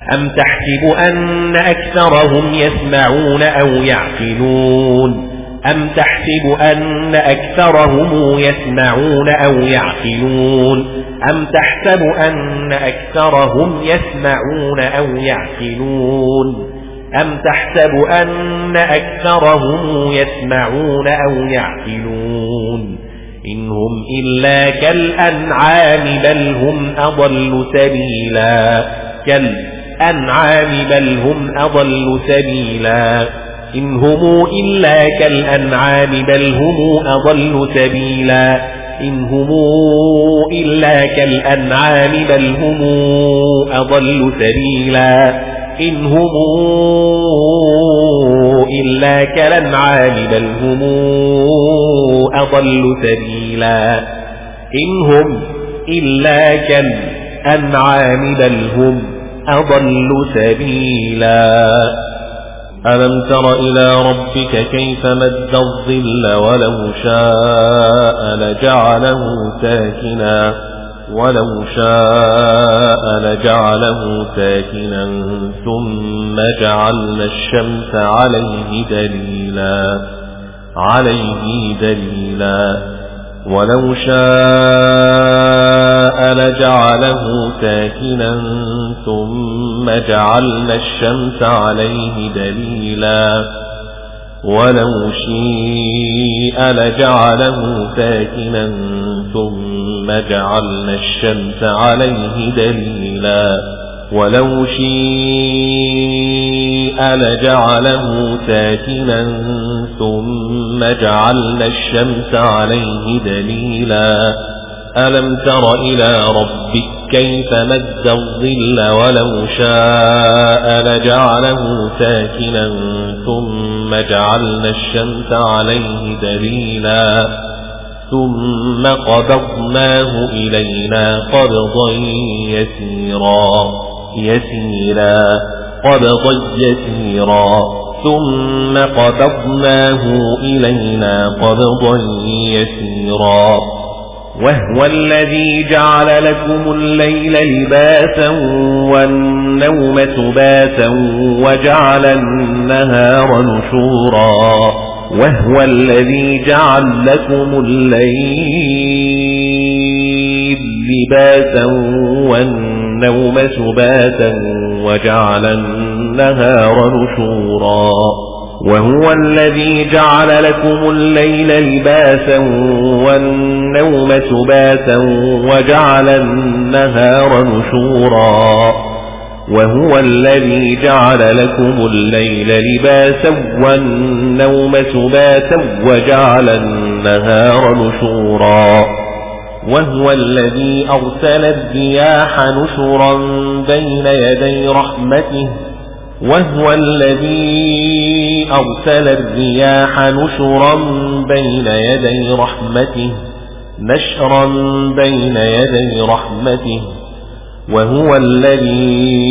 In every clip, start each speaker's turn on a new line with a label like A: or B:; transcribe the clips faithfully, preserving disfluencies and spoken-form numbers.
A: أم تحسب أن أكثرهم يسمعون أو يعقلون أم تحسب أن أكثرهم يسمعون أو يعقلون أم تحسب أن أكثرهم يسمعون أو يعقلون أم تحسب أن أكثرهم يسمعون أو يعقلون إن هم إلا كالأنعام بل هم أضل سبيلا كالأنعام بل هم أضل سبيلا إن هم إلا كالأنعام بل هم أضل سبيلا إن هم إلا كالأنعام بل هم أضل سبيلا إن هم إلا كالأنعام بل هم أضل سبيلا إن هم إلا كالأنعام بل هم أضل سبيلا ألم تر إلى ربك كيف مد الظل ولو شاء لجعله ساكنا ولو شاء لجعله ساكنا ثم جعلنا الشمس عليه دليلا عليه دليلا ولو شاء لجعله ساكنا ثم جعلنا الشمس عليه دليلا ولو شيء لجعله ساكنا ثم جعلنا الشمس عليه دليلا ولو شيء لجعله ساكنا ثم جعلنا الشمس عليه دليلا ألم تر إلى ربك كيف مد الظل ولو شاء لجعله ساكنا ثم جعلنا الشمس عليه دليلا ثم قبضناه إلينا قبضا يسيرا يسيرا قبضا يسيرا ثم قبضناه إلينا قبضا يسيرا وهو الذي جعل لكم الليل لباسا والنوم سباتا وجعل النهار نشورا وهو الذي جعل لكم الليل لباسا والنوم سباتا وجعل النهار نشورا وهو الذي جعل لكم الليل لباسا والنوم سباتا وجعل النهار نشورا وهو الذي جعل لكم الليل لباسا والنوم سباتا وجعل النهار نشورا وهو الذي أرسل الرياح نشرا بين يدي رحمته وهو الذي أرسل الرياح نشرا بين يدي رحمته نشرا بين يدي رحمته وهو الذي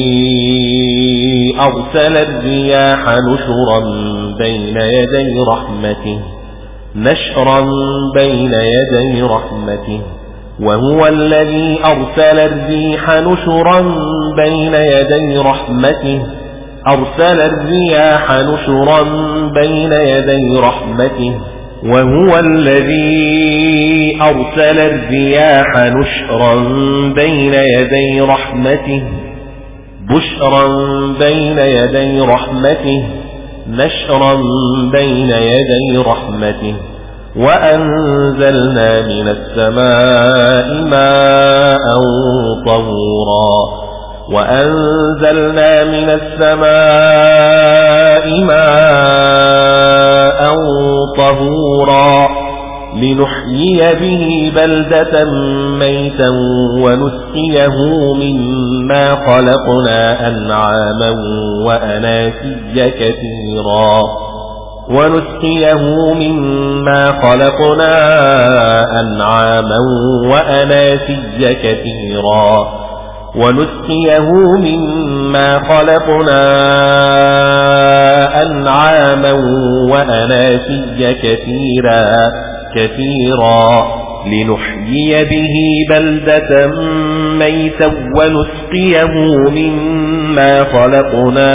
A: أرسل الرياح نشرا بين يدي رحمته نشرا بين يدي رحمته وهو الذي أرسل الريح نشرا بين يدي رحمته أرسل الرياح نشرا بين يدي رحمته وهو الذي أرسل الرياح نشرا بين يدي رحمته بشرا بين يدي رحمته نشرا بين يدي رحمته وأنزلنا من السماء ماء طهورا وأنزلنا من السماء ماء طهورا لنحيي به بلدة ميتا ونسقيه مما خلقنا أنعاما وأناسيا كثيرا ونسقيه مما خلقنا أنعاما وأناسيا كثيرا ونسقيه مما خلقنا أنعاما وأناسيا كثيرا كثيرا لنحيي به بلدة ميتا ونسقيه مما مما خلقنا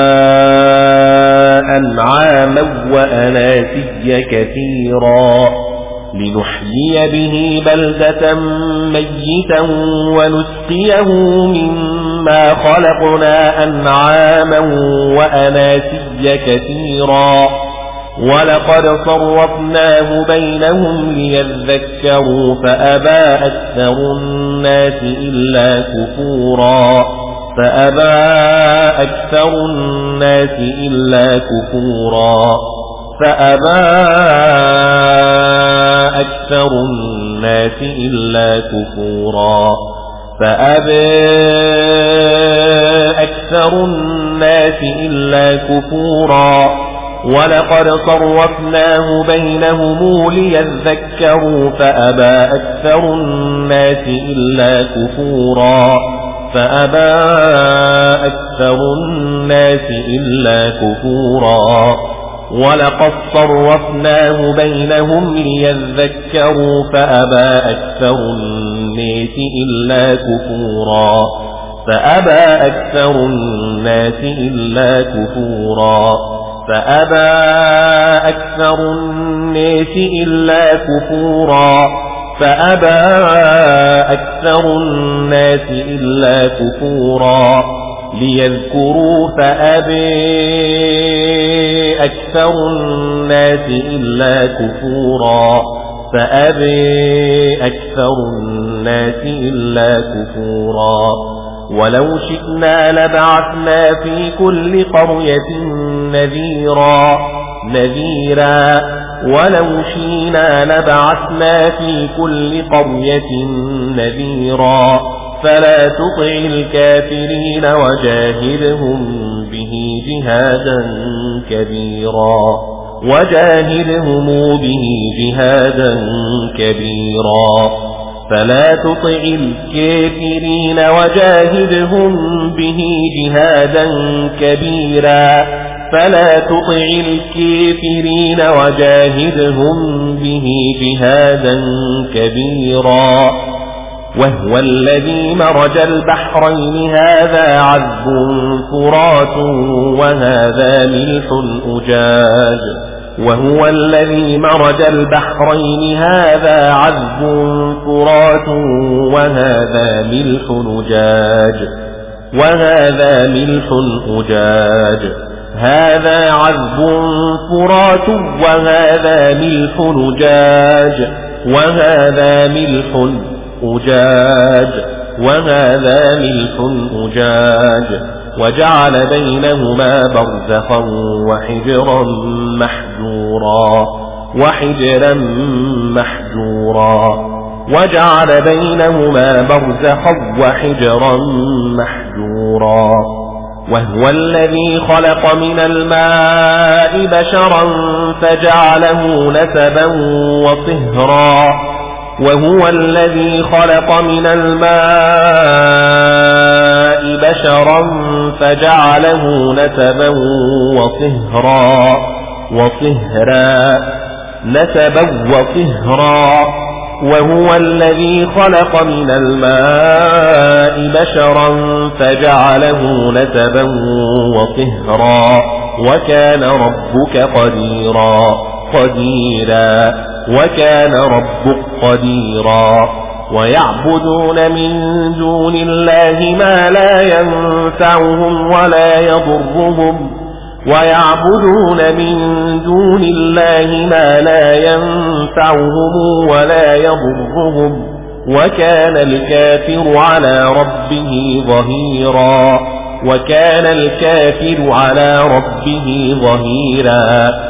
A: أنعاما وأناسيا كثيرا لنحيي به بلدة ميتا ونسقيه مما خلقنا أنعاما وأناسيا كثيرا ولقد صرفناه بينهم ليذكروا فأبى أكثر الناس إلا كفورا فأبى أكثر الناس إلا كفورا فأبى أكثر الناس إلا كفورا فأبى أكثر الناس إلا كفورا ولقد صرفناه بينهم ليذكروا فأبى أكثر الناس إلا كفورا فأبى أكثر الناس إلا كفورا ولقد صرفناه بينهم ليذكروا فأبى أكثر الناس إلا كفورا فأبى أكثر الناس إلا كفورا فأبى أكثر الناس إلا كفورا فأبى أكثر الناس إلا كفورا ليذكروا فأبى أكثر الناس إلا كفورا فأبى أكثر الناس إلا كفورا ولو شئنا لبعثنا في كل قرية نذيرا نذيرا ولو شئنا لبعثنا في كل قرية نذيرا فلا تطع الكافرين وجاهدهم به جهادا كبيرا وجاهدهم به جهادا كبيرا فلا تطع الكافرين وجاهدهم به جهادا كبيرا فلا تطع الكافرين وجاهدهم به جهادا كبيرا وهو الذي مرج البحرين هذا عذب فرات وهذا ملح أجاج وهو الذي مرج البحرين هذا عذب فرات وهذا ملح أجاج وهذا ملح أجاج هذا عذب فرات وهذا ملح أجاج وهذا ملح أجاج وهذا ملح أجاج وجعل بينهما برزخا وحجرا محجورا وحجرا محجورا وجعل بينهما برزخا وحجرا محجورا وهو الذي خلق من الماء بشرا فجعله نسبا وصهرا وهو الذي خلق من الماء بشرا فجعله نسبا وصهرا وصهرا نسبا وصهرا وهو الذي خلق من الماء بشرا فجعله نسبا وصهرا وكان ربك قديرا قديرا وكان ربك قديرا ويعبدون من دون الله ما لا ينفعهم ولا يضرهم ويعبدون من دون الله ما لا ينفعهم ولا يضرهم وكان الكافر على ربه ظهيرا وكان الكافر على ربه ظهيرا